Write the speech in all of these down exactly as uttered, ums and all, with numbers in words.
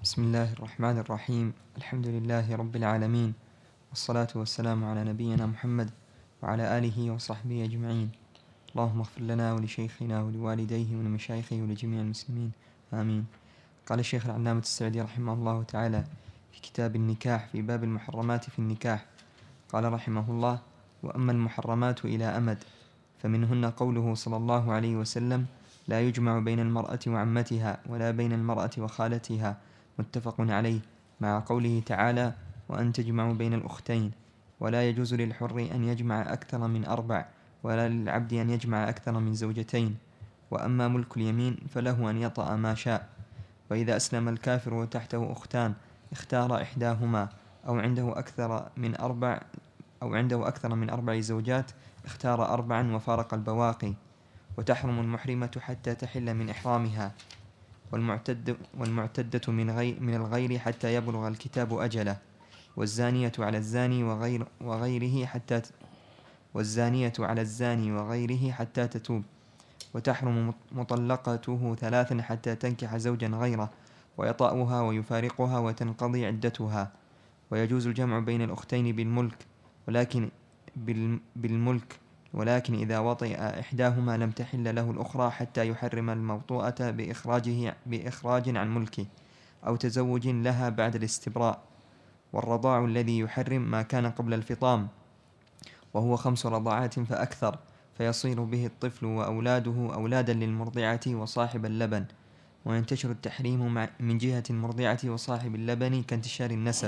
بسم الله الرحمن الرحيم. الحمد لله رب العالمين، والصلاة والسلام على نبينا محمد وعلى آله وصحبه أجمعين. اللهم اغفر لنا ولشيخنا ولوالديه ولمشايخه ولجميع المسلمين، آمين. قال الشيخ العلامة السعدي رحمه الله تعالى في كتاب النكاح في باب المحرمات في النكاح، قال رحمه الله: وأما المحرمات إلى أمد فمنهن قوله صلى الله عليه وسلم: لا يجمع بين المرأة وعمتها ولا بين المرأة وخالتها، متفق عليه، مع قوله تعالى: وأن تجمعوا بين الأختين. ولا يجوز للحر أن يجمع أكثر من أربع، ولا للعبد أن يجمع أكثر من زوجتين. وأما ملك اليمين فله أن يطأ ما شاء. وإذا أسلم الكافر وتحته أختان اختار إحداهما، أو عنده أكثر من أربع أو عنده أكثر من أربع زوجات اختار أربعا وفارق البواقي. وتحرم المحرمة حتى تحل من إحرامها، والمعتد والمعتدة من, غير من الغير حتى يبلغ الكتاب أجله، والزانية على الزاني وغير وغيره حتى والزانية على الزاني وغيره حتى تتوب. وتحرم مطلقته ثلاثا حتى تنكح زوجا غيره ويطأها ويفارقها وتنقضي عدتها. ويجوز الجمع بين الأختين بالملك، ولكن بالملك ولكن إذا وطئ إحداهما لم تحل له الأخرى حتى يحرم الموطوءة بإخراجه بإخراج عن ملكه أو تزوج لها بعد الاستبراء. والرضاع الذي يحرم ما كان قبل الفطام، وهو خمس رضاعات فأكثر، فيصير به الطفل وأولاده أولادا للمرضعة وصاحب اللبن. وينتشر التحريم من جهة المرضعة وصاحب اللبن كانتشار النسب.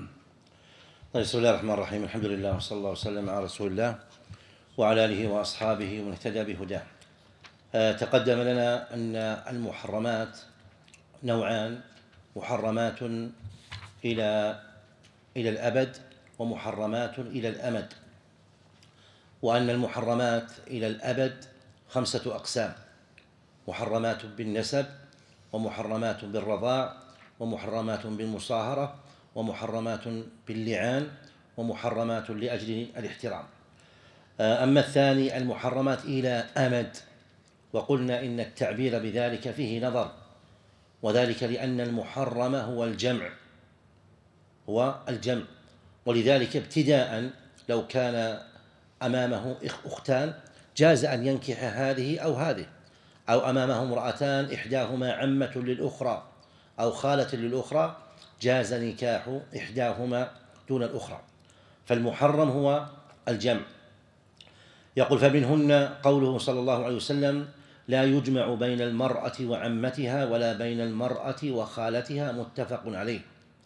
طيب، بسم الله الرحمن الرحيم. الحمد لله، وصلى الله وسلم على رسول الله وعلى آله وأصحابه ومن اهتدى بهداه. أه تقدم لنا أن المحرمات نوعان: محرمات إلى إلى الأبد، ومحرمات إلى الأمد. وأن المحرمات إلى الأبد خمسة أقسام: محرمات بالنسب، ومحرمات بالرضاع، ومحرمات بالمصاهرة، ومحرمات باللعان، ومحرمات لأجل الاحترام. أما الثاني المحرمات إلى أمد، وقلنا إن التعبير بذلك فيه نظر، وذلك لأن المحرم هو الجمع هو الجمع ولذلك ابتداء لو كان أمامه أختان جاز أن ينكح هذه أو هذه، أو أمامه امرأتان إحداهما عمة للأخرى أو خالة للأخرى جاز نكاح إحداهما دون الأخرى. فالمحرم هو الجمع. يقول: فمنهن قوله صلى الله عليه وسلم: لا يجمع بين المرأة وعمتها ولا بين المرأة وخالتها، متفق عليه.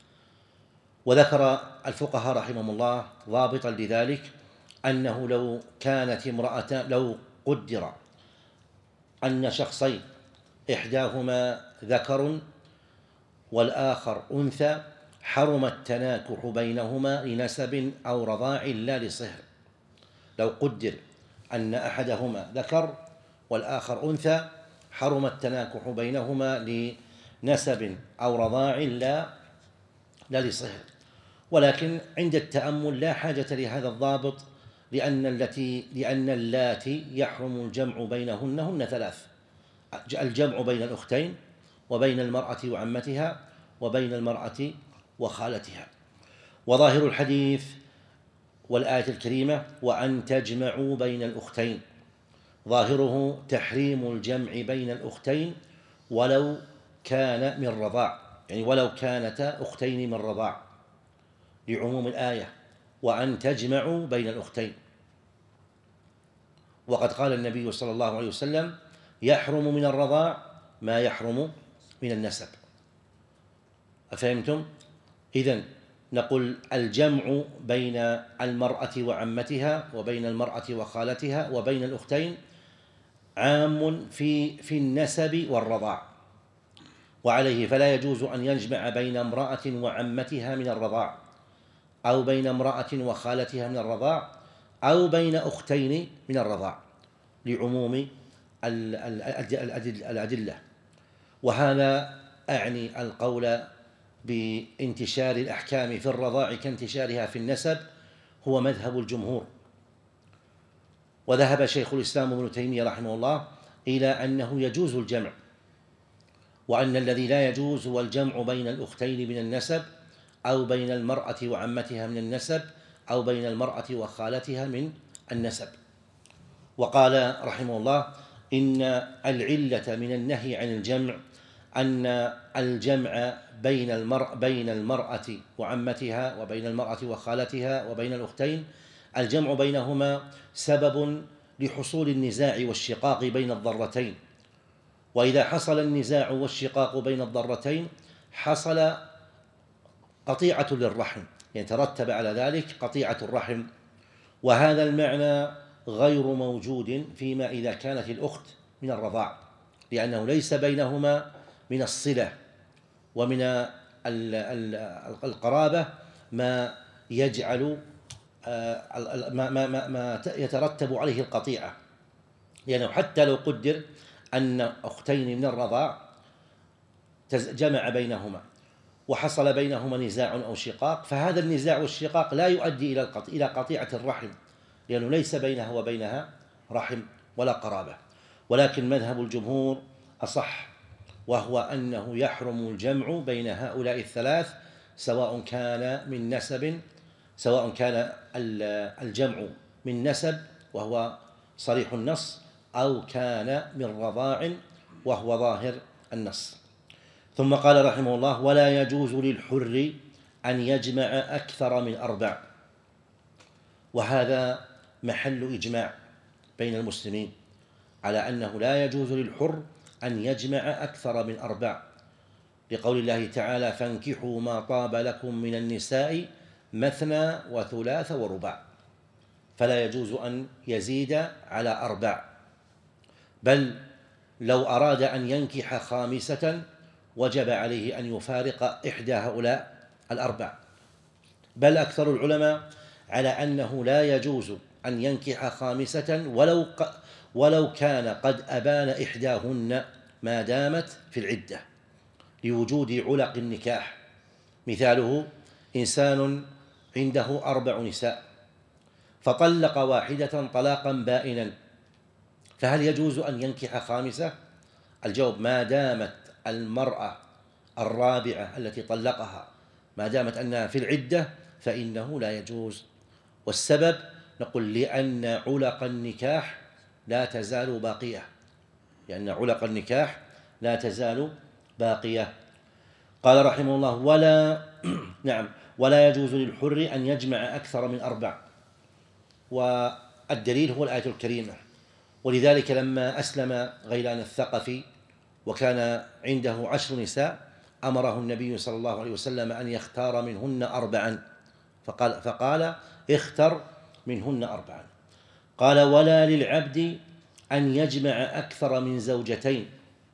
وذكر الفقهاء رحمهم الله ضابطا لذلك، أنه لو كانت امرأة لو قدر أن شخصين إحداهما ذكر والآخر أنثى حرم التناكح بينهما لنسب أو رضاع لا لصهر. لو قدر أن أحدهما ذكر والآخر أنثى حرم التناكح بينهما لنسب أو رضاع لا لا لصهر. ولكن عند التأمل لا حاجة لهذا الضابط، لأن التي لأن اللاتي يحرم الجمع بينهن هن ثلاث: الجمع بين الأختين، وبين المرأة وعمتها، وبين المرأة وخالتها. وظاهر الحديث والآية الكريمة: وأن تجمعوا بين الأختين، ظاهره تحريم الجمع بين الأختين ولو كان من رضاع، يعني ولو كانتا أختين من رضاع، لعموم الآية: وأن تجمعوا بين الأختين. وقد قال النبي صلى الله عليه وسلم: يحرم من الرضاع ما يحرم من النسب. أفهمتم؟ إذن نقول الجمع بين المرأة وعمتها، وبين المرأة وخالتها، وبين الأختين عام في في النسب والرضاع، وعليه فلا يجوز أن يجمع بين امرأة وعمتها من الرضاع، أو بين امرأة وخالتها من الرضاع، أو بين أختين من الرضاع، لعموم الأدلة. وهذا أعني القول بانتشار الأحكام في الرضاع كانتشارها في النسب هو مذهب الجمهور. وذهب شيخ الإسلام ابن تيمية رحمه الله إلى أنه يجوز الجمع، وأن الذي لا يجوز هو الجمع بين الأختين من النسب، أو بين المرأة وعمتها من النسب، أو بين المرأة وخالتها من النسب. وقال رحمه الله: إن العلة من النهي عن الجمع أن الجمع بين المرأة بين المرأة وعمتها وبين المرأة وخالتها وبين الأختين، الجمع بينهما سبب لحصول النزاع والشقاق بين الضرتين، وإذا حصل النزاع والشقاق بين الضرتين حصل قطيعة للرحم، يعني ترتب على ذلك قطيعة الرحم، وهذا المعنى غير موجود فيما إذا كانت الأخت من الرضاع، لأنه ليس بينهما من الصلة ومن القرابة ما يجعل ما, ما, ما يترتب عليه القطيعة، لأنه حتى لو قدر أن أختين من الرضاع جمع بينهما وحصل بينهما نزاع أو شقاق، فهذا النزاع والشقاق لا يؤدي إلى إلى قطيعة الرحم، لأنه ليس بينها وبينها رحم ولا قرابة. ولكن مذهب الجمهور أصح، وهو أنه يحرم الجمع بين هؤلاء الثلاث، سواء كان من نسب سواء كان الجمع من نسب وهو صريح النص، أو كان من رضاع وهو ظاهر النص. ثم قال رحمه الله: ولا يجوز للحر أن يجمع أكثر من أربع. وهذا محل إجماع بين المسلمين على أنه لا يجوز للحر أن يجمع أكثر من أربع، لقول الله تعالى: فانكحوا ما طاب لكم من النساء مثنى وثلاث ورباع، فلا يجوز أن يزيد على أربع، بل لو أراد أن ينكح خامسة وجب عليه أن يفارق إحدى هؤلاء الأربع. بل أكثر العلماء على أنه لا يجوز أن ينكح خامسة ولو ولو كان قد أبان إحداهن ما دامت في العدة، لوجود علق النكاح. مثاله: إنسان عنده أربع نساء فطلق واحدة طلاقا بائنا، فهل يجوز أن ينكح خامسة؟ الجواب: ما دامت المرأة الرابعة التي طلقها ما دامت أنها في العدة فإنه لا يجوز. والسبب نقول لأن علق النكاح لا تزال باقية، لأن علق النكاح لا تزال باقية. قال رحمه الله: ولا نعم ولا يجوز للحر أن يجمع أكثر من أربع، والدليل هو الآية الكريمة. ولذلك لما أسلم غيلان الثقفي وكان عنده عشر نساء أمره النبي صلى الله عليه وسلم أن يختار منهن أربعا، فقال, فقال اختر منهن أربعا. قال: ولا للعبد أن يجمع أكثر من زوجتين،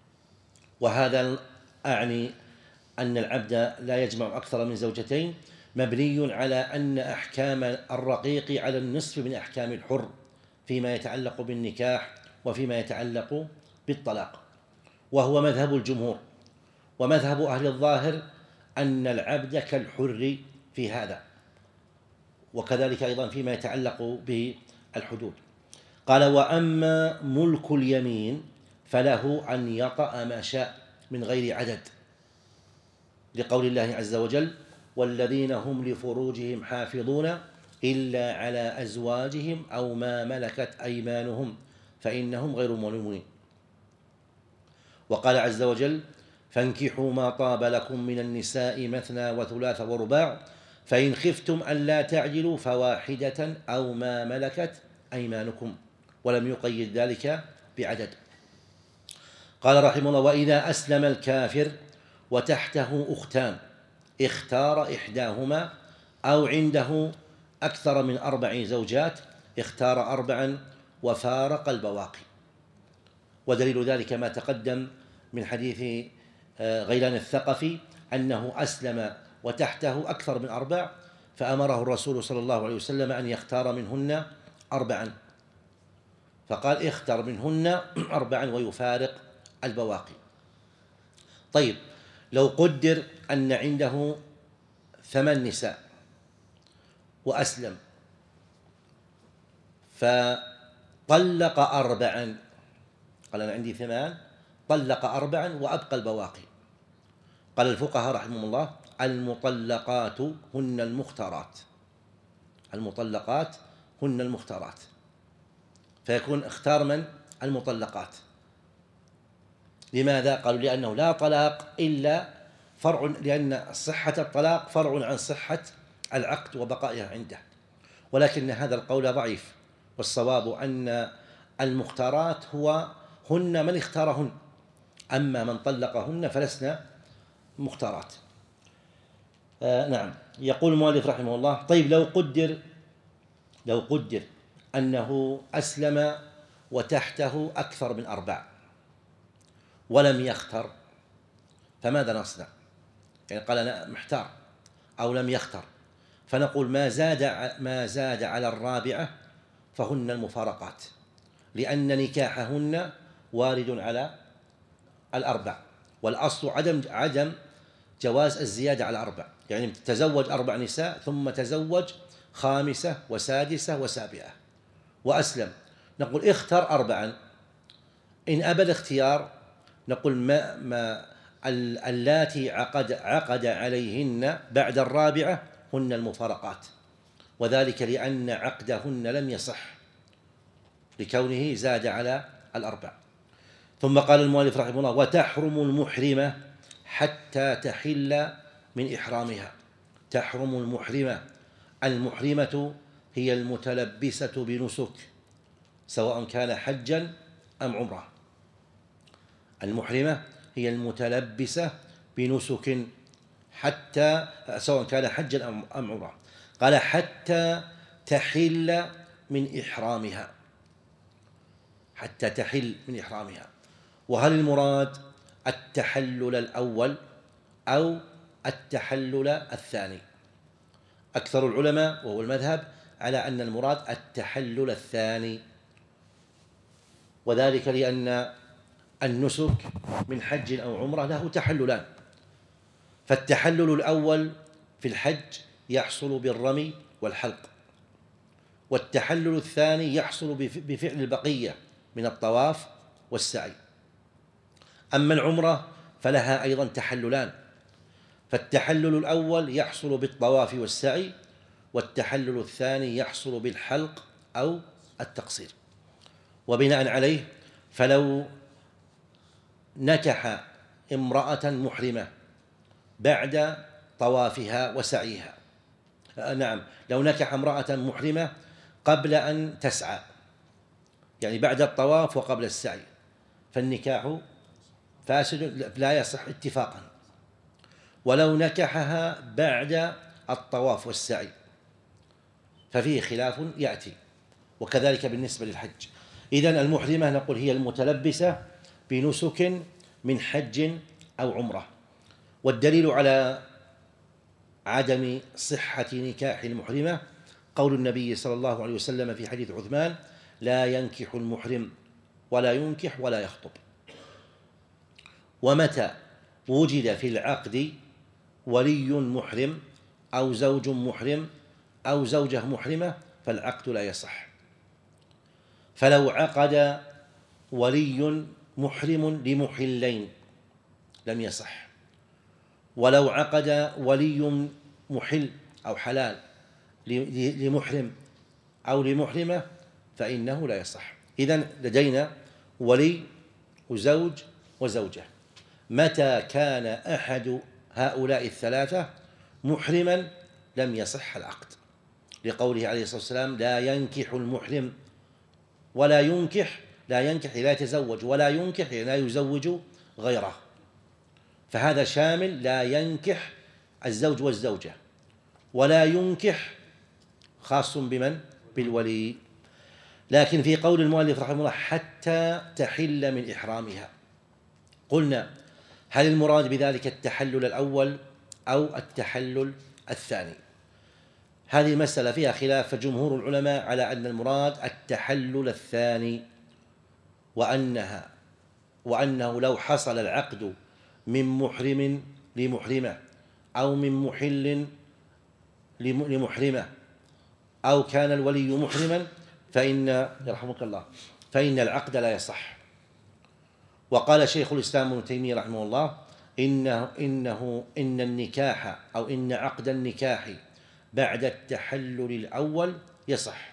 وهذا أعني أن العبد لا يجمع أكثر من زوجتين مبني على أن أحكام الرقيق على النصف من أحكام الحر فيما يتعلق بالنكاح وفيما يتعلق بالطلاق، وهو مذهب الجمهور. ومذهب أهل الظاهر أن العبد كالحر في هذا، وكذلك أيضا فيما يتعلق بالحدود. قال: وأما ملك اليمين فله أن يطأ ما شاء من غير عدد، لقول الله عز وجل: والذين هم لفروجهم حافظون إلا على أزواجهم أو ما ملكت أيمانهم فإنهم غير ملومين. وقال عز وجل: فانكحوا ما طاب لكم من النساء مثنى وثلاث ورباع فإن خفتم ألا تعجلوا فواحدة أو ما ملكت أيمانكم، ولم يقيد ذلك بعدد. قال رحمه الله: وإذا أسلم الكافر وتحته أختان اختار إحداهما، أو عنده أكثر من أربع زوجات اختار أربعا وفارق البواقي. ودليل ذلك ما تقدم من حديث غيلان الثقفي أنه أسلم وتحته أكثر من أربع، فأمره الرسول صلى الله عليه وسلم أن يختار منهن أربعا، فقال: اختر منهن أربعا ويفارق البواقي. طيب، لو قدر أن عنده ثمان نساء وأسلم فطلق أربعا، قال: أنا عندي ثمان، طلق أربعا وأبقى البواقي. قال الفقهاء رحمهم الله: المطلقات هن المختارات، المطلقات هن المختارات، فيكون اختار من؟ المطلقات. لماذا؟ قالوا: لأنه لا طلاق إلا فرع، لأن صحة الطلاق فرع عن صحة العقد وبقائها عنده، ولكن هذا القول ضعيف، والصواب أن المختارات هو هن من اختارهن، أما من طلقهن فلسن مختارات. آه نعم. يقول المؤلف رحمه الله: طيب لو قدر لو قدر أنه أسلم وتحته أكثر من أربع ولم يختر، فماذا نصنع؟ يعني قال أنا محتار أو لم يختر، فنقول ما زاد ما زاد على الرابعة فهن المفارقات، لأن نكاحهن وارد على الأربع، والأصل عدم عدم جواز الزيادة على أربع، يعني تزوج أربع نساء ثم تزوج خامسة وسادسة وسابعة وأسلم، نقول اختر أربعا. إن أبى الاختيار نقول ما, ما اللاتي عقد, عقد عليهن بعد الرابعة هن المفارقات، وذلك لأن عقدهن لم يصح لكونه زاد على الأربع. ثم قال المؤلف رحمه الله: وتحرم المحرمة حتى تحل من إحرامها. تحرم المحرمة، المحرمة هي المتلبسة بنسك سواء كان حجا أم عمرة. المحرمة هي المتلبسة بنسك حتى سواء كان حجا أم عمرة. قال: حتى تحل من إحرامها، حتى تحل من إحرامها. وهل المراد التحلل الأول أو التحلل الثاني؟ أكثر العلماء وهو المذهب على أن المراد التحلل الثاني، وذلك لأن النسك من حج أو عمرة له تحللان، فالتحلل الأول في الحج يحصل بالرمي والحلق، والتحلل الثاني يحصل بفعل البقية من الطواف والسعي. أما العمرة فلها أيضا تحللان، فالتحلل الأول يحصل بالطواف والسعي، والتحلل الثاني يحصل بالحلق أو التقصير. وبناء عليه فلو نكح امرأة محرمة بعد طوافها وسعيها، نعم لو نكح امرأة محرمة قبل أن تسعى، يعني بعد الطواف وقبل السعي، فالنكاح فاسد لا يصح اتفاقا. ولو نكحها بعد الطواف والسعي ففيه خلاف يأتي، وكذلك بالنسبة للحج. إذن المحرمة نقول هي المتلبسة بنسك من حج أو عمرة. والدليل على عدم صحة نكاح المحرمة قول النبي صلى الله عليه وسلم في حديث عثمان: لا ينكح المحرم ولا ينكح ولا يخطب. ومتى وجد في العقد ولي محرم أو زوج محرم أو زوجة محرمة فالعقد لا يصح. فلو عقد ولي محرم لمحلين لم يصح، ولو عقد ولي محل أو حلال لمحرم أو لمحرمة فإنه لا يصح. إذن لدينا ولي وزوج وزوجة، متى كان أحد هؤلاء الثلاثة محرما لم يصح العقد، لقوله عليه الصلاة والسلام: لا ينكح المحرم ولا ينكح، لا ينكح لا يتزوج، ولا ينكح لا يزوج غيره، فهذا شامل لا ينكح الزوج والزوجة، ولا ينكح خاص بمن؟ بالولي. لكن في قول المؤلف رحمه الله: حتى تحل من إحرامها، قلنا هل المراد بذلك التحلل الأول أو التحلل الثاني؟ هذه المسألة فيها خلاف، فجمهور العلماء على أن المراد التحلل الثاني، وأنها وأنه لو حصل العقد من محرم لمحرمة أو من محل لمحرمة أو كان الولي محرما فإن يرحمك الله فإن العقد لا يصح. وقال شيخ الإسلام ابن تيمية رحمه الله إنه, إنه إن النكاح أو إن عقد النكاح بعد التحلل الأول يصح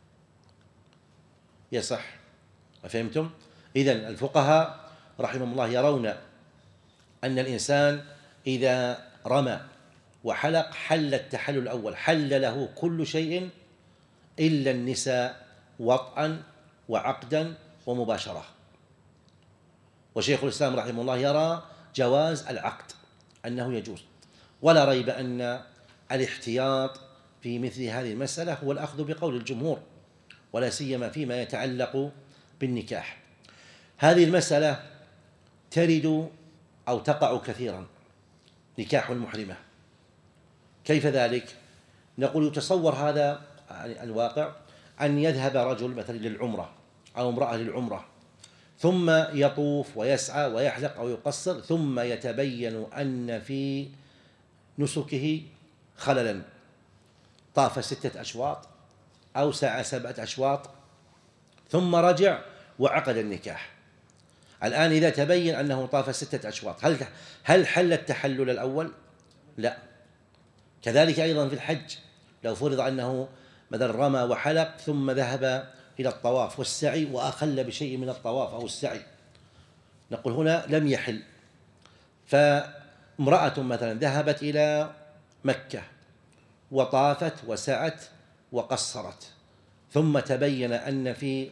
يصح فهمتم؟ إذن الفقهاء رحمهم الله يرون أن الإنسان إذا رمى وحلق حل التحلل الأول، حل له كل شيء إلا النساء وطئا وعقدا ومباشرة. وشيخ الإسلام رحمه الله يرى جواز العقد أنه يجوز، ولا ريب أن الاحتياط في مثل هذه المسألة هو الأخذ بقول الجمهور، ولا سيما فيما يتعلق بالنكاح. هذه المسألة ترد أو تقع كثيرا، نكاح المحرمة. كيف ذلك؟ نقول يتصور هذا الواقع أن يذهب رجل مثلا للعمرة أو امرأة للعمرة، ثم يطوف ويسعى ويحلق أو يقصر، ثم يتبين أن في نسكه خللا، طاف ستة أشواط أو سعى سبعة أشواط ثم رجع وعقد النكاح. الآن إذا تبين أنه طاف ستة أشواط، هل هل حل التحلل الأول؟ لا. كذلك أيضا في الحج، لو فرض أنه مثلا رمى وحلق ثم ذهب إلى الطواف والسعي وأخل بشيء من الطواف أو السعي، نقول هنا لم يحل. فامرأة مثلا ذهبت إلى مكة وطافت وسعت وقصرت، ثم تبين أن في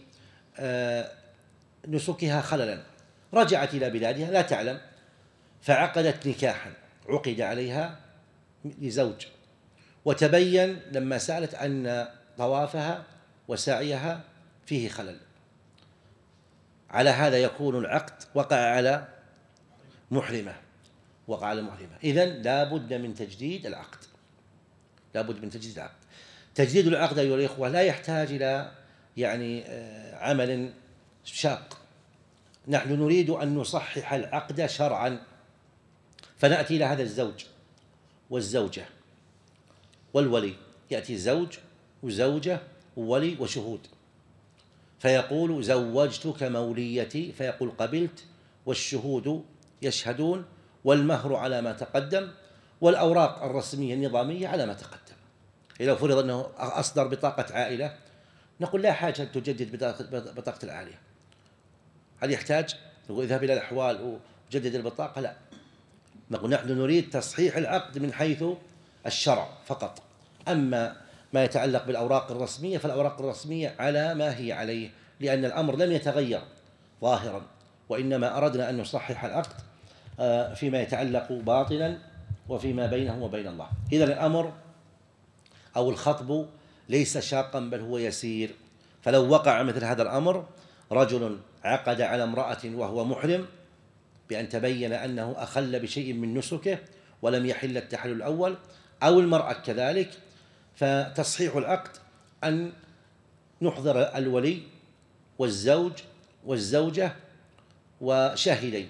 نسكها خللا، رجعت إلى بلادها لا تعلم، فعقدت نكاحا، عقد عليها لزوج، وتبين لما سألت أن طوافها وسعيها فيه خلل. على هذا يكون العقد وقع على محرمة، وقع على محرمة. إذن لا بد من تجديد العقد، لا بد من تجديد العقد. تجديد العقد أيها الإخوة لا يحتاج إلى يعني عمل شاق. نحن نريد أن نصحح العقد شرعا، فنأتي إلى هذا الزوج والزوجة والولي، يأتي زوج وزوجة وولي وشهود، فيقول زوجتك موليتي، فيقول قبلت، والشهود يشهدون، والمهر على ما تقدم، والأوراق الرسمية النظامية على ما تقدم. إذا فرض أنه أصدر بطاقة عائلة، نقول لا حاجة أن تجدد بطاقة العائلة. هل يحتاج نقول اذهب إلى الأحوال وجدد البطاقة؟ لا، نقول نحن نريد تصحيح العقد من حيث الشرع فقط. أما ما يتعلق بالأوراق الرسمية فالأوراق الرسمية على ما هي عليه، لأن الأمر لم يتغير ظاهرا، وإنما أردنا أن نصحح العقد فيما يتعلق باطنا وفيما بينه وبين الله. إذن الأمر أو الخطب ليس شاقا بل هو يسير. فلو وقع مثل هذا الأمر، رجل عقد على امرأة وهو محرم بأن تبين أنه أخل بشيء من نسكه ولم يحل التحلل الأول، أو المرأة كذلك، فتصحيح العقد أن نحضر الولي والزوج والزوجة وشاهدين،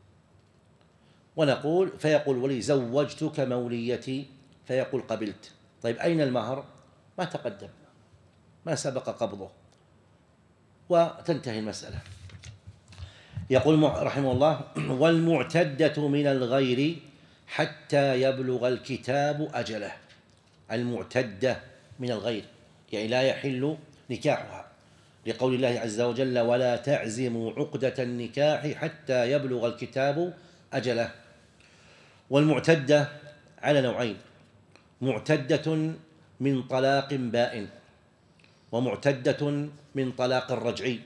ونقول فيقول الولي زوجتك موليتي، فيقول قبلت. طيب أين المهر؟ ما تقدم، ما سبق قبضه، وتنتهي المسألة. يقول رحمه الله: والمعتدة من الغير حتى يبلغ الكتاب أجله. المعتدة من الغير يعني لا يحل نكاحها، لقول الله عز وجل: ولا تعزموا عقدة النكاح حتى يبلغ الكتاب أجله. والمعتدة على نوعين: معتدة من طلاق بائن، ومعتدة من طلاق رجعي.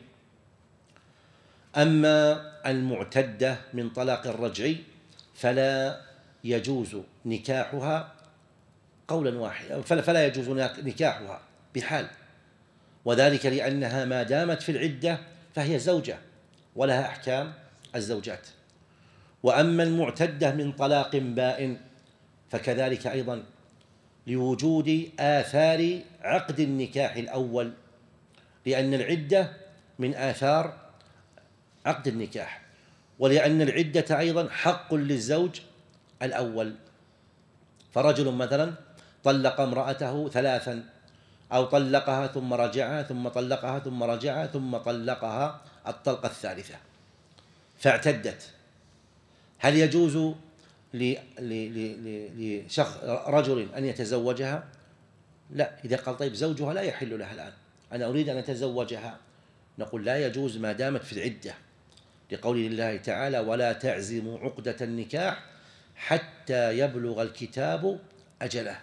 أما المعتدة من طلاق الرجعي فلا يجوز نكاحها قولا واحدا، فلا يجوز نكاحها بحال، وذلك لأنها ما دامت في العدة فهي زوجة ولها أحكام الزوجات. وأما المعتدة من طلاق بائن فكذلك أيضا، لوجود آثار عقد النكاح الأول، لأن العدة من آثار عقد النكاح، ولأن العدة أيضا حق للزوج الأول. فرجل مثلا طلق امرأته ثلاثا، أو طلقها ثم رجعها ثم طلقها ثم رجعها ثم طلقها الطلقة الثالثة، فاعتدت، هل يجوز لشخص رجل أن يتزوجها؟ لا. إذا قال طيب زوجها لا يحل لها الآن، أنا أريد أن أتزوجها، نقول لا يجوز ما دامت في العدة، لقول الله تعالى: ولا تعزموا عقدة النكاح حتى يبلغ الكتاب أجله.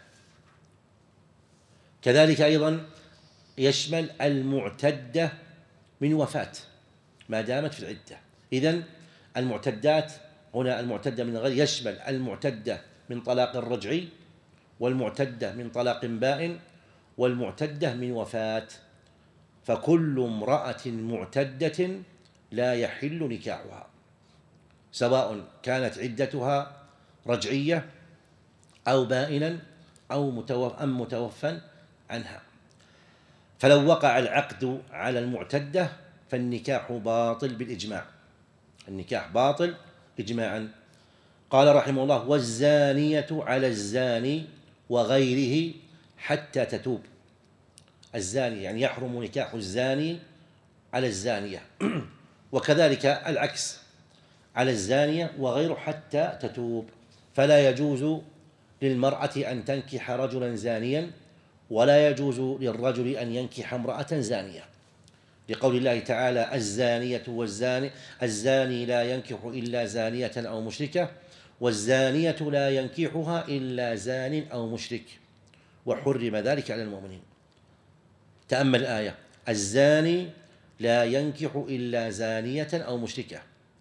كذلك أيضا يشمل المعتدة من وفاة ما دامت في العدة. إذن المعتدات هنا، المعتدة من غير، يشمل المعتدة من طلاق رجعي، والمعتدة من طلاق بائن، والمعتدة من وفاة. فكل امرأة معتدة لا يحل نكاحها، سواء كانت عدتها رجعية أو بائنا أو أم متوفى عنها. فلو وقع العقد على المعتدة فالنكاح باطل بالإجماع، النكاح باطل إجماعا. قال رحمه الله: والزانية على الزاني وغيره حتى تتوب. الزاني يعني يحرم نكاح الزاني على الزانية، وكذلك العكس على الزانية وغيره حتى تتوب. فلا يجوز للمرأة أن تنكح رجلا زانيا، ولا يجوز للرجل أن ينكح امرأة زانية، لقول الله تعالى: الزانية والزاني الزاني لا ينكح إلا زانية أو مشركة، والزانية لا ينكحها إلا زان أو مشرك، وحرم ذلك على المؤمنين. تأمل الآية: الزاني لا ينكح إلا زانية أو مشركة،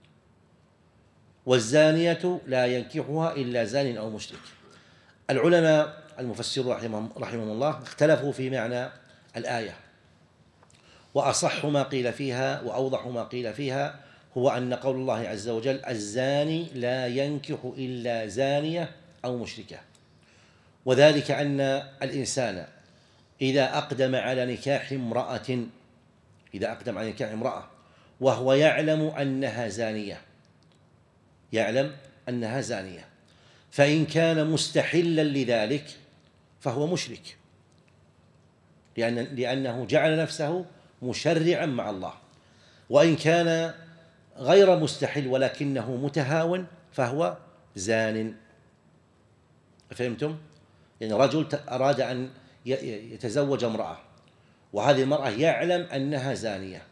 والزانية لا ينكحها إلا زان أو مشرك. العلماء المفسرون رحمهم, رحمهم الله اختلفوا في معنى الآية، وأصح ما قيل فيها وأوضح ما قيل فيها هو أن قول الله عز وجل: الزاني لا ينكح إلا زانية أو مشركة، وذلك أن الإنسان إذا أقدم على نكاح امرأة إذا أقدم على نكاح امرأة وهو يعلم أنها زانية يعلم أنها زانية فإن كان مستحلا لذلك فهو مشرك، لأن لأنه جعل نفسه مشرعا مع الله. وإن كان غير مستحل ولكنه متهاون فهو زان. فهمتم؟ يعني رجل أراد أن يتزوج امرأة، وهذه المرأة يعلم أنها زانية،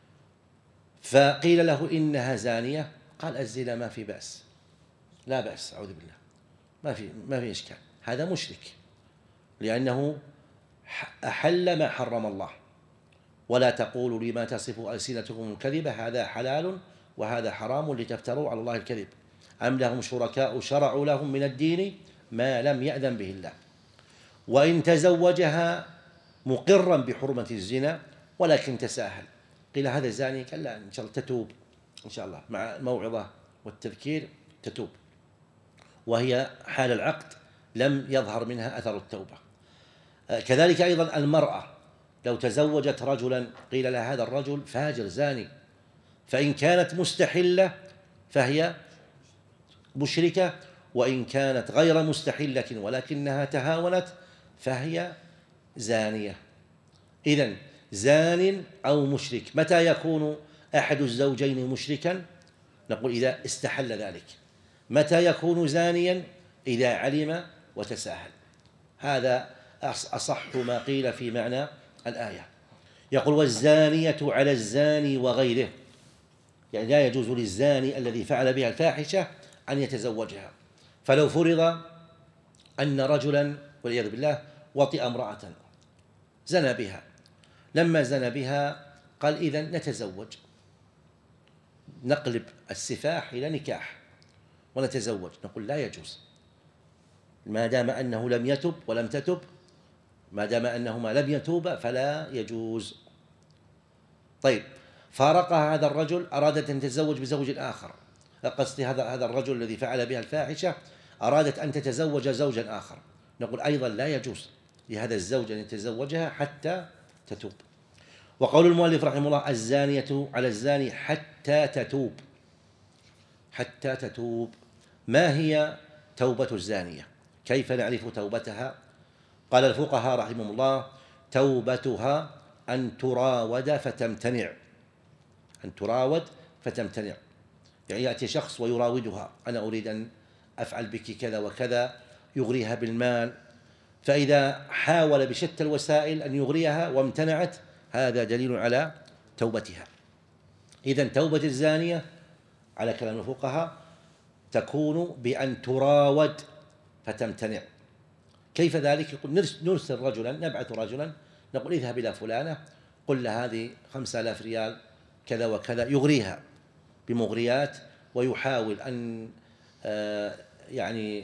فقيل له إنها زانية، قال: الزنا ما في بأس، لا بأس، أعوذ بالله، ما في ما في إشكال. هذا مشرك، لأنه أحل ما حرم الله. ولا تقولوا لما تصف ألسنتكم الكذب هذا حلال وهذا حرام لتفتروا على الله الكذب، أم لهم شركاء شرعوا لهم من الدين ما لم يأذن به الله. وإن تزوجها مقرا بحرمة الزنا ولكن تساهل، قيل: هذا زاني، قال: لا، إن شاء الله تتوب، إن شاء الله مع الموعظة والتذكير تتوب، وهي حال العقد لم يظهر منها أثر التوبة. كذلك أيضا المرأة لو تزوجت رجلا قيل لها: هذا الرجل فاجر زاني، فإن كانت مستحلة فهي مشركة، وإن كانت غير مستحلة ولكنها تهاونت فهي زانية. إذن زان أو مشرك. متى يكون أحد الزوجين مشركا؟ نقول: إذا استحل ذلك. متى يكون زانيا؟ إذا علم وتساهل. هذا أصح ما قيل في معنى الآية. يقول: والزانية على الزاني وغيره، يعني لا يجوز للزاني الذي فعل بها الفاحشة أن يتزوجها. فلو فرض أن رجلا والعياذ بالله وطئ امرأة زنى بها، لما زنى بها قال: إذن نتزوج، نقلب السفاح إلى نكاح ونتزوج. نقول: لا يجوز، ما دام أنه لم يتب ولم تتب، ما دام أنهما لم يتوبا فلا يجوز. طيب، فارقها هذا الرجل، أرادت أن تتزوج بزوج آخر، قصدي هذا هذا الرجل الذي فعل بها الفاحشة أرادت أن تتزوج زوجا آخر، نقول أيضا لا يجوز لهذا الزوج أن يتزوجها حتى تتوب. وقول المؤلف رحمه الله: الزانية على الزاني حتى تتوب. حتى تتوب، ما هي توبة الزانية؟ كيف نعرف توبتها؟ قال الفقهاء رحمهم الله: توبتها أن تراود فتمتنع، أن تراود فتمتنع. يعني يأتي شخص ويراودها: أنا أريد أن أفعل بك كذا وكذا، يغريها بالمال، فإذا حاول بشتى الوسائل أن يغريها وامتنعت، هذا دليل على توبتها. إذن توبة الزانية على كلام الفقهاء تكون بأن تراود فتمتنع. كيف ذلك؟ يقول نرسل رجلا، نبعث رجلا نقول: اذهب إلى فلانة قل لها هذه خمسة آلاف ريال كذا وكذا، يغريها بمغريات ويحاول أن يعني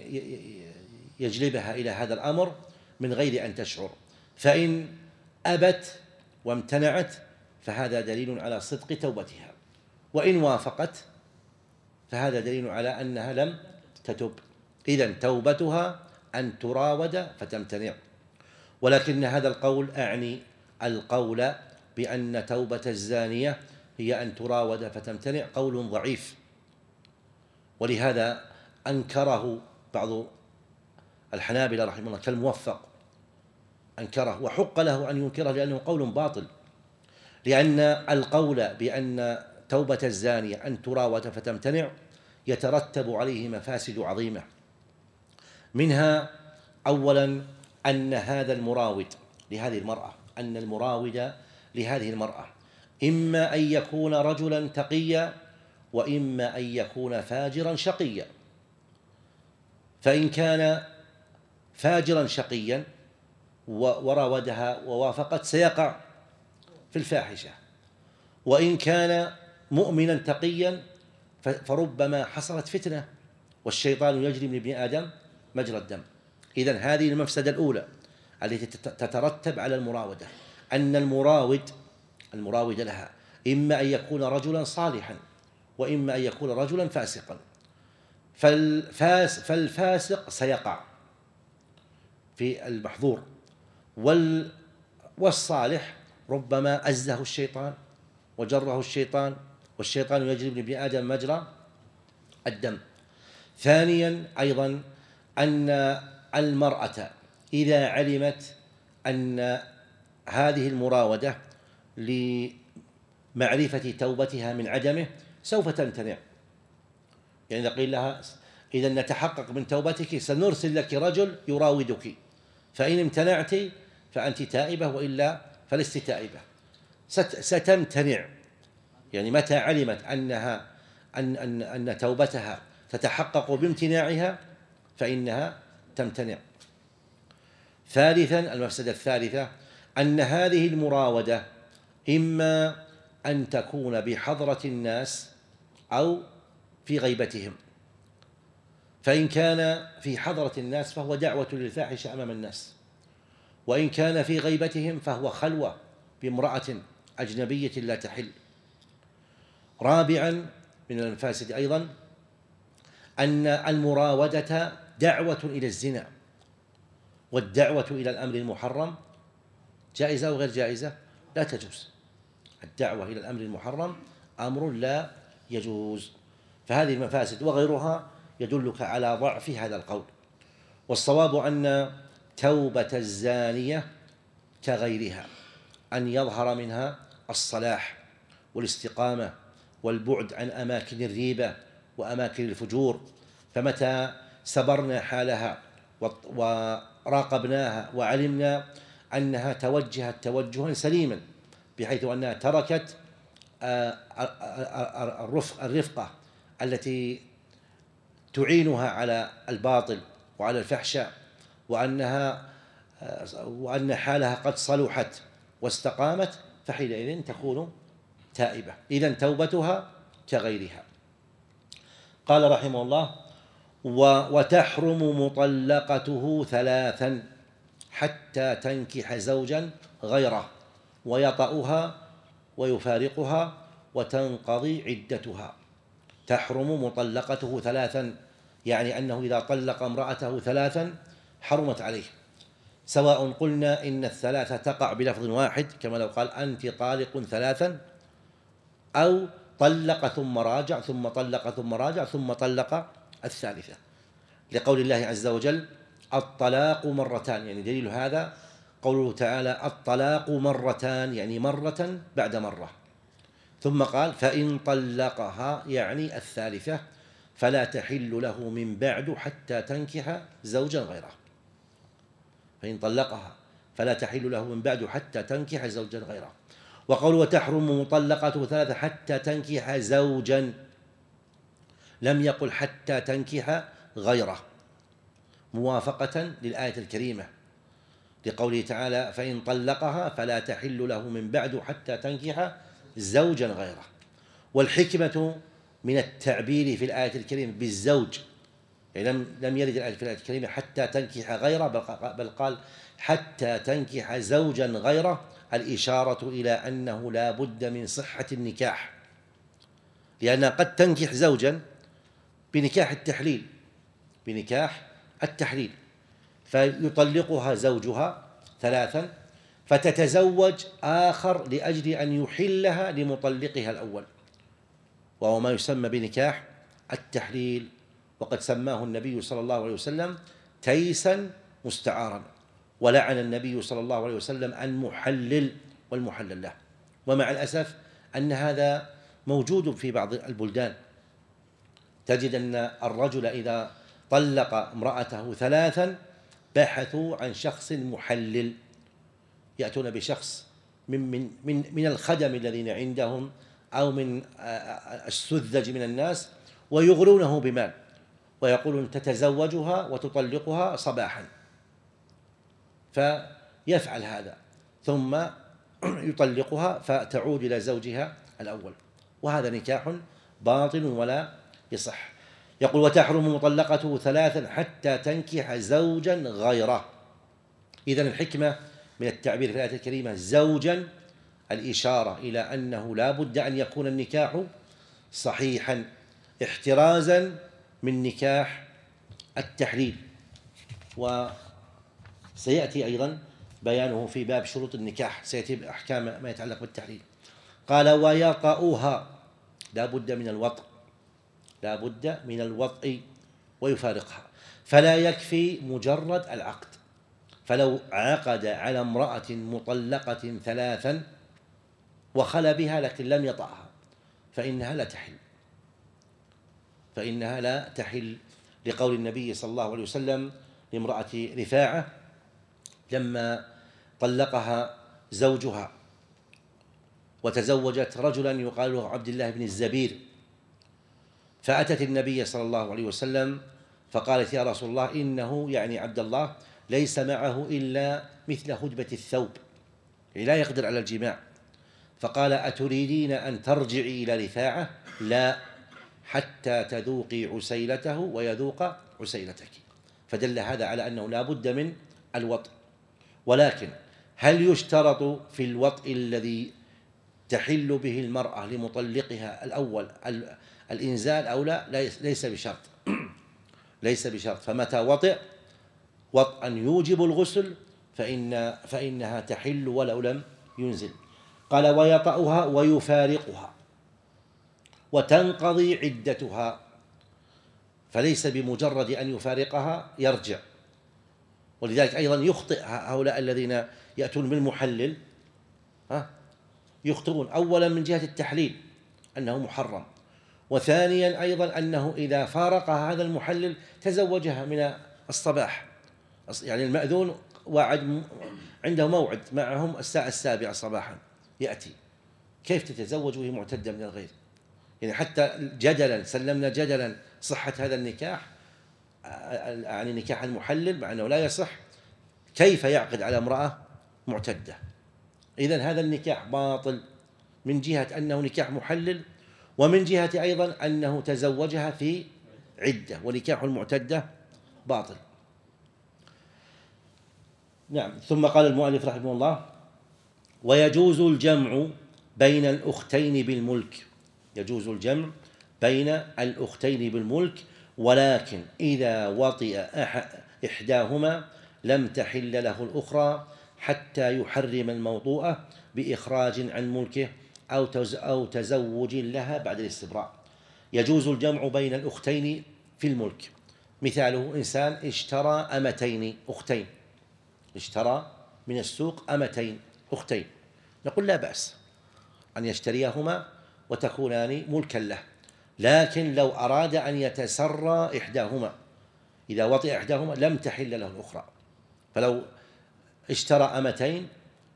يجلبها إلى هذا الأمر من غير أن تشعر، فإن أبت وامتنعت فهذا دليل على صدق توبتها، وإن وافقت فهذا دليل على أنها لم تتب. إذن توبتها أن تراود فتمتنع. ولكن هذا القول، أعني القول بأن توبة الزانية هي أن تراود فتمتنع، قول ضعيف، ولهذا أنكره بعض الحنابلة رحمه الله كالموفق، أنكره وحق له أن ينكره لأنه قول باطل، لأن القول بأن توبة الزانية أن تراود فتمتنع يترتب عليه مفاسد عظيمة، منها أولا أن هذا المراود لهذه المرأة أن المراود لهذه المرأة إما أن يكون رجلا تقيا وإما أن يكون فاجرا شقيا. فإن كان فاجرا شقيا وراودها ووافقت سيقع في الفاحشة، وإن كان مؤمنا تقيا فربما حصلت فتنة، والشيطان يجري من ابن آدم مجرى الدم. إذن هذه المفسدة الأولى التي تترتب على المراودة، أن المراود المراود لها إما أن يكون رجلا صالحا وإما أن يكون رجلا فاسقا، فالفاس فالفاسق سيقع في المحظور، والصالح ربما أزه الشيطان وجره الشيطان، والشيطان يجري من ابن آدم مجرى الدم. ثانيا أيضا أن المرأة إذا علمت أن هذه المراودة لمعرفة توبتها من عدمه سوف تمتنع، يعني قيل لها: إذا نتحقق من توبتك سنرسل لك رجل يراودك، فإن امتنعت فأنت تائبة وإلا فلست تائبة، ستمتنع. يعني متى علمت أنها أن, أن, أن توبتها تتحقق بامتناعها فإنها تمتنع. ثالثا المفسدة الثالثة أن هذه المراودة إما أن تكون بحضرة الناس أو في غيبتهم، فإن كان في حضرة الناس فهو دعوة للفاحشة أمام الناس، وإن كان في غيبتهم فهو خلوة بامرأة أجنبية لا تحل. رابعا من المفاسد أيضا أن المراودة دعوة إلى الزنا، والدعوة إلى الأمر المحرم جائزة أو غير جائزة؟ لا تجوز. الدعوة إلى الأمر المحرم أمر لا يجوز. فهذه المفاسد وغيرها يدلك على ضعف هذا القول. والصواب أن توبة الزانية كغيرها، أن يظهر منها الصلاح والاستقامة والبعد عن أماكن الريبة وأماكن الفجور، فمتى سبرنا حالها وراقبناها وعلمنا أنها توجهت توجها سليما بحيث أنها تركت الرفقة التي تعينها على الباطل وعلى الفحشاء، وأنها وأن حالها قد صلحت واستقامت، فحينئذ تكون تائبة. إذن توبتها كغيرها. قال رحمه الله: وتحرم مطلقته ثلاثا حتى تنكح زوجا غيره ويطأها ويفارقها وتنقضي عدتها. تحرم مطلقته ثلاثا، يعني أنه إذا طلق امرأته ثلاثا حرمت عليه، سواء قلنا إن الثلاثة تقع بلفظ واحد كما لو قال أنت طالق ثلاثا، أو طلق ثم راجع ثم طلق ثم راجع ثم طلق الثالثة، لقول الله عز وجل: الطلاق مرتان. يعني دليل هذا قوله تعالى: الطلاق مرتان، يعني مرة بعد مرة. ثم قال فإن طلقها يعني الثالثة فلا تحل له من بعد حتى تنكح زوجا غيره. فإن طلقها فلا تحل له من بعد حتى تنكح زوجا غيره. وقول وتحرم مطلقته ثلاثة حتى تنكح زوجا، لم يقل حتى تنكح غيره، موافقة للآية الكريمة لقوله تعالى فإن طلقها فلا تحل له من بعد حتى تنكح زوجا غيره. والحكمة من التعبير في الآية الكريمة بالزوج، يعني لم لم يرد الآية في الآية الكريمة حتى تنكح غيره، بل قال حتى تنكح زوجا غيره، الإشارة إلى أنه لا بد من صحة النكاح، لأنها قد تنكح زوجا بنكاح التحليل بنكاح التحليل فيطلقها زوجها ثلاثا فتتزوج آخر لأجل أن يحلها لمطلقها الأول، وهو ما يسمى بنكاح التحليل، وقد سماه النبي صلى الله عليه وسلم تيسا مستعارا، ولعن النبي صلى الله عليه وسلم المحلل والمحلل له. ومع الأسف أن هذا موجود في بعض البلدان، تجد أن الرجل إذا طلق امرأته ثلاثا بحثوا عن شخص محلل، يأتون بشخص من من من من الخدم الذين عندهم أو من السذج من الناس، ويغرونه بمال ويقولون تتزوجها وتطلقها صباحا، فيفعل هذا ثم يطلقها فتعود إلى زوجها الأول، وهذا نكاح باطل ولا يصح. يقول وتحرم مطلقته ثلاثا حتى تنكح زوجا غيره. إذن الحكمة من التعبير في الآية الكريمة زوجا الإشارة إلى أنه لا بد أن يكون النكاح صحيحا احترازا من نكاح التحليل، وسيأتي أيضا بيانه في باب شروط النكاح، سيأتي أحكام ما يتعلق بالتحليل. قال ويطأها، لا بد من الوطء، لا بد من الوطء ويفارقها، فلا يكفي مجرد العقد، فلو عقد على امرأة مطلقة ثلاثا وخلى بها لكن لم يطأها فإنها لا تحل فإنها لا تحل لقول النبي صلى الله عليه وسلم لامرأة رفاعة لما طلقها زوجها وتزوجت رجلا يقال له عبد الله بن الزبير، فأتت النبي صلى الله عليه وسلم فقالت يا رسول الله إنه يعني عبد الله ليس معه إلا مثل هدبة الثوب، يعني لا يقدر على الجماع، فقال أتريدين أن ترجعي إلى رفاعة؟ لا، حتى تذوقي عسيلته ويذوق عسيلتك. فدل هذا على أنه لا بد من الوطء. ولكن هل يشترط في الوطء الذي تحل به المرأة لمطلقها الأول الإنزال أو لا؟ ليس بشرط ليس بشرط فمتى وطئ وطئا يوجب الغسل فإن فإنها تحل ولو لم ينزل. قال ويطأها ويفارقها وتنقضي عدتها، فليس بمجرد أن يفارقها يرجع. ولذلك أيضا يخطئ هؤلاء الذين يأتون بالمحلل، ها يخطئون أولا من جهة التحليل أنه محرم، وثانيا أيضا أنه إذا فارقها هذا المحلل تزوجها من الصباح، يعني المأذون وعد عنده موعد معهم الساعة السابعة صباحا يأتي، كيف تتزوج وهي معتدة من الغير؟ يعني حتى جدلا سلمنا جدلا صحة هذا النكاح، يعني نكاح المحلل مع أنه لا يصح، كيف يعقد على امرأة معتدة؟ إذن هذا النكاح باطل من جهة أنه نكاح محلل، ومن جهة أيضا أنه تزوجها في عدة، ونكاح المعتدة باطل. نعم. ثم قال المؤلف رحمه الله ويجوز الجمع بين الأختين بالملك، يجوز الجمع بين الأختين بالملك، ولكن إذا وطئ إحداهما لم تحل له الأخرى حتى يحرم الموطوءة بإخراج عن ملكه أو أو تزوج لها بعد الاستبراء. يجوز الجمع بين الأختين في الملك، مثاله إنسان اشترى أمتين أختين، اشترى من السوق أمتين أختين، نقول لا بأس أن يشتريهما وتكونان ملكا له. لكن لو أراد أن يتسرى إحداهما، إذا وطئ إحداهما لم تحل له الأخرى. فلو اشترى أمتين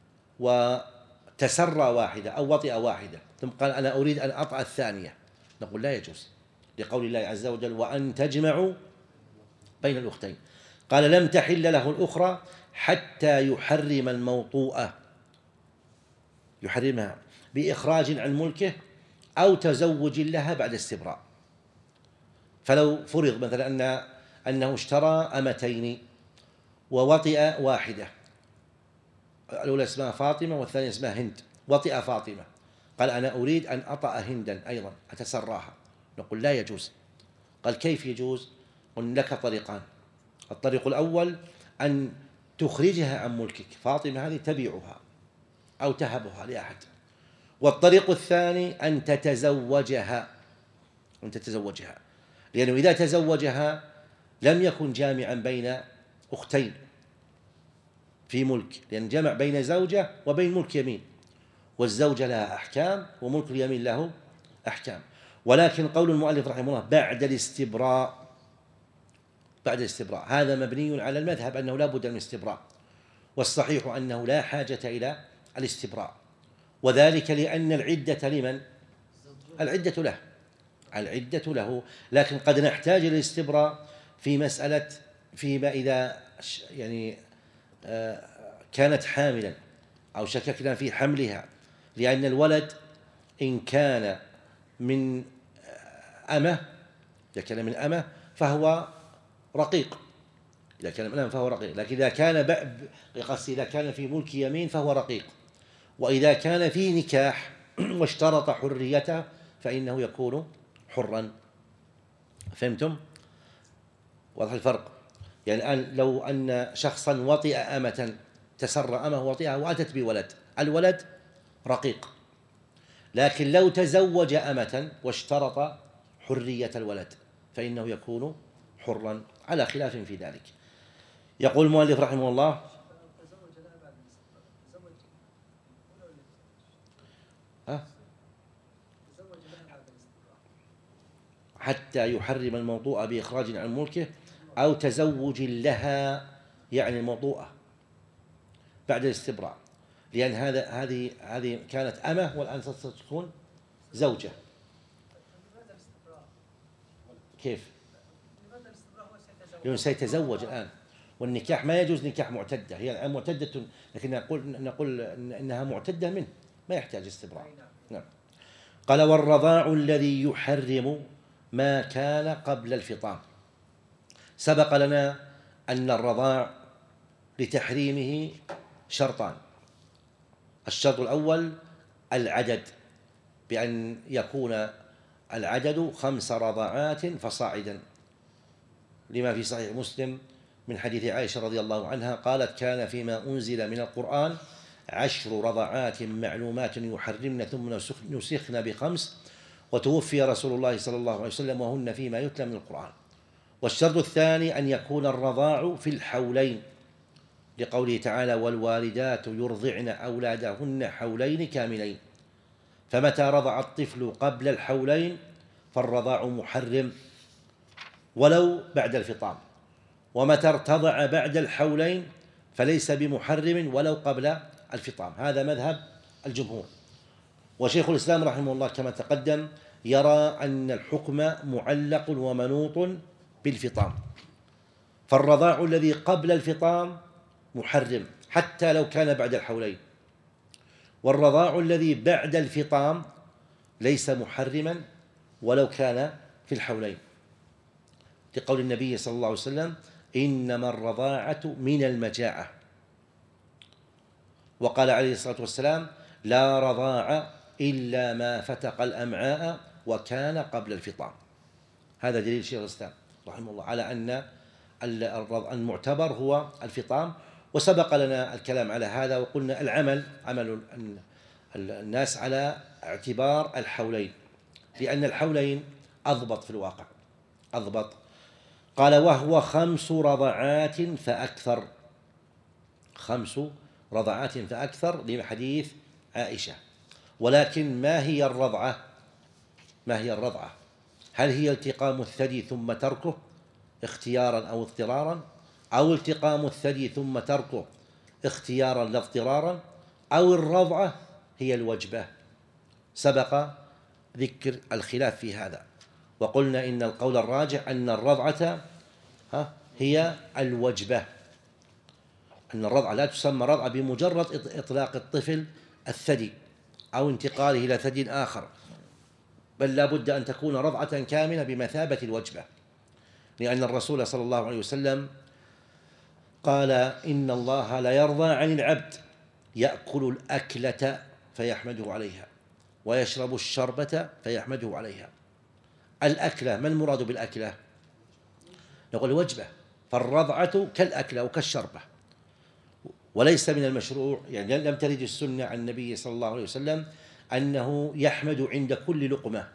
وتسرى واحدة أو وطئ واحدة ثم قال أنا أريد أن أطأ الثانية، نقول لا يجوز، لقول الله عز وجل وأن تجمعوا بين الأختين. قال لم تحل له الأخرى حتى يحرم الموطوءة، يحرمها بإخراج عن ملكه أو تزوج لها بعد استبراء. فلو فرض مثلا أن أنه اشترى أمتين ووطئ واحدة، الأولى اسمها فاطمة والثانية اسمها هند، وطئ فاطمة، قال أنا أريد أن أطأ هندا أيضا أتسراها، نقول لا يجوز. قال كيف يجوز؟ قلنا لك طريقان. الطريق الأول أن تخرجها عن ملكك، فاطمة هذه تبيعها أو تهبها لأحد. والطريق الثاني أن تتزوجها، أن تتزوجها، لأنه إذا تزوجها لم يكن جامعا بين أختين في ملك، لأن جمع بين زوجة وبين ملك يمين، والزوجة لها أحكام وملك اليمين له أحكام. ولكن قول المؤلف رحمه الله بعد الاستبراء، بعد الاستبراء هذا مبني على المذهب أنه لا بد من الاستبراء، والصحيح أنه لا حاجة إلى الاستبراء، وذلك لأن العدة لمن؟ العدة له، العدة له. لكن قد نحتاج إلى الاستبراء في مسألة فيما إذا يعني كانت حاملا أو شككنا في حملها، لأن الولد إن كان من أمة، إذا كان من أمة فهو رقيق، إذا كان من أمة فهو رقيق. لكن إذا كان قصدي إذا كان في ملك يمين فهو رقيق، وإذا كان في نكاح واشترط حريته فإنه يكون حرا. فهمتم؟ واضح الفرق؟ يعني الآن لو أن شخصا وطئ أمة، تسرى أمه وطئها وأتت بولد، الولد رقيق، لكن لو تزوج أمة واشترط حرية الولد فإنه يكون حرا، على خلاف في ذلك. يقول المؤلف رحمه الله حتى يحرم الموضوع بإخراج عن ملكه أو تزوج لها، يعني الموضوعة بعد الاستبراء، لأن هذا هذه هذه كانت أمة والآن ستكون زوجة. كيف؟ لأنه سيتزوج الآن، والنكاح ما يجوز نكاح معتدة، هي الآن معتدة، لكن نقول نقول إنها معتدة منه، ما يحتاج استبراء. نعم. قال والرضاع الذي يحرم ما كان قبل الفطام. سبق لنا أن الرضاع لتحريمه شرطان. الشرط الأول العدد، بأن يكون العدد خمس رضعات فصاعدا، لما في صحيح مسلم من حديث عائشة رضي الله عنها قالت كان فيما أنزل من القرآن عشر رضعات معلومات يحرمن ثم نسخن بخمس، وتوفي رسول الله صلى الله عليه وسلم وهن فيما يتلى من القرآن. والشرط الثاني أن يكون الرضاع في الحولين، لقوله تعالى والوالدات يرضعن أولادهن حولين كاملين، فمتى رضع الطفل قبل الحولين فالرضاع محرم ولو بعد الفطام، ومتى ارتضع بعد الحولين فليس بمحرم ولو قبل الفطام. هذا مذهب الجمهور. وشيخ الإسلام رحمه الله كما تقدم يرى أن الحكم معلق ومنوط بالفطام، فالرضاع الذي قبل الفطام محرم حتى لو كان بعد الحولين، والرضاع الذي بعد الفطام ليس محرما ولو كان في الحولين، لقول النبي صلى الله عليه وسلم إنما الرضاعة من المجاعة، وقال عليه الصلاة والسلام لا رضاع إلا ما فتق الأمعاء وكان قبل الفطام. هذا دليل شيخ الإسلام رحمه الله على أن المعتبر هو الفطام. وسبق لنا الكلام على هذا، وقلنا العمل عمل الناس على اعتبار الحولين، لأن الحولين أضبط في الواقع، أضبط. قال وهو خمس رضعات فأكثر، خمس رضعات فأكثر لحديث عائشة. ولكن ما هي الرضعة؟ ما هي الرضعة؟ هل هي التقام الثدي ثم تركه اختيارا أو اضطرارا، أو التقام الثدي ثم تركه اختيارا لا اضطرارا، أو الرضعة هي الوجبة؟ سبق ذكر الخلاف في هذا، وقلنا إن القول الراجح أن الرضعة هي الوجبة، أن الرضعة لا تسمى رضعة بمجرد إطلاق الطفل الثدي أو انتقاله إلى ثدي آخر، بل لا بد أن تكون رضعة كاملة بمثابة الوجبة، لأن الرسول صلى الله عليه وسلم قال إن الله لا يرضى عن العبد يأكل الأكلة فيحمده عليها ويشرب الشربة فيحمده عليها. الأكلة، ما المراد بالأكلة؟ نقول وجبة، فالرضعة كالأكلة وكالشربة، وليس من المشروع، يعني لم ترد السنة عن النبي صلى الله عليه وسلم أنه يحمد عند كل لقمة،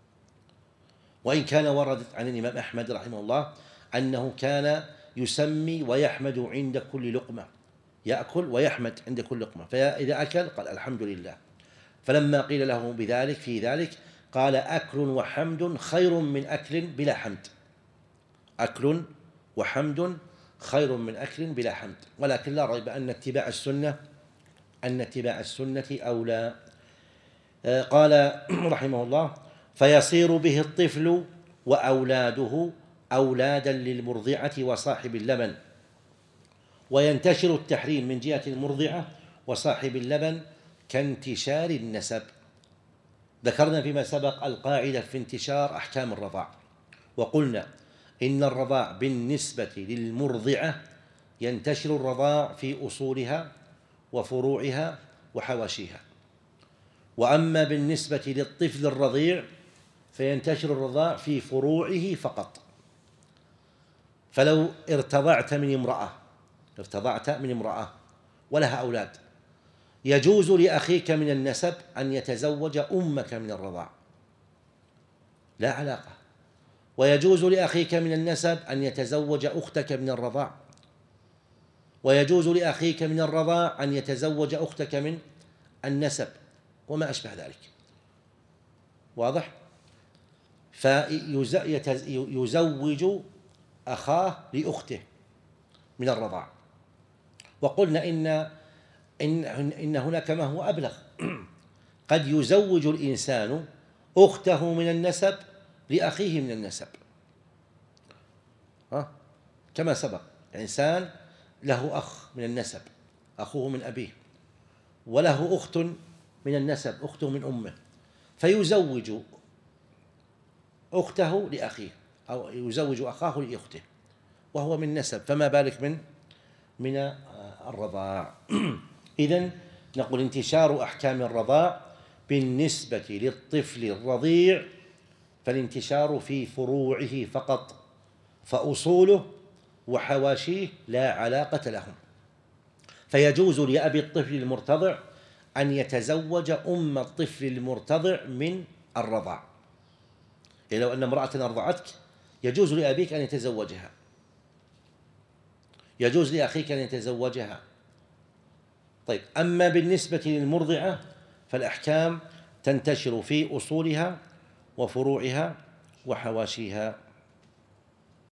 وإن كان وردت عن الإمام أحمد رحمه الله أنه كان يسمي ويحمد عند كل لقمة، يأكل ويحمد عند كل لقمة، فإذا أكل قال الحمد لله. فلما قيل له بذلك في ذلك قال أكل وحمد خير من أكل بلا حمد، أكل وحمد خير من أكل بلا حمد، ولكن لا ريب أن اتباع السنة أن اتباع السنة أولى. قال رحمه الله فيصير به الطفل وأولاده أولادا للمرضعة وصاحب اللبن، وينتشر التحريم من جهة المرضعة وصاحب اللبن كانتشار النسب. ذكرنا فيما سبق القاعدة في انتشار أحكام الرضاع، وقلنا إن الرضاع بالنسبة للمرضعة ينتشر الرضاع في أصولها وفروعها وحواشيها، وأما بالنسبة للطفل الرضيع فينتشر الرضاع في فروعه فقط. فلو ارتضعت من امرأة ارتضعت من امرأة ولها أولاد، يجوز لأخيك من النسب أن يتزوج أمك من الرضاع، لا علاقة، ويجوز لأخيك من النسب أن يتزوج أختك من الرضاع، ويجوز لأخيك من الرضاع أن يتزوج أختك من النسب وما أشبه ذلك. واضح؟ فيزوج أخاه لأخته من الرضاع. وقلنا إن إن إن هناك ما هو أبلغ، قد يزوج الإنسان أخته من النسب لأخيه من النسب، ها كما سبق، إنسان له أخ من النسب أخوه من أبيه، وله أخت من النسب أخته من أمه، فيزوج أخته لأخيه أو يزوج أخاه لأخته وهو من نسب، فما بالك من من الرضاع. إذن نقول انتشار أحكام الرضاع بالنسبة للطفل الرضيع فالانتشار في فروعه فقط، فأصوله وحواشيه لا علاقة لهم. فيجوز لأبي الطفل المرتضع أن يتزوج أم الطفل المرتضع من الرضاع، يعني لو أن امرأة أرضعتك يجوز لأبيك أن يتزوجها، يجوز لأخيك أن يتزوجها. طيب، أما بالنسبة للمرضعة فالأحكام تنتشر في أصولها وفروعها وحواشيها.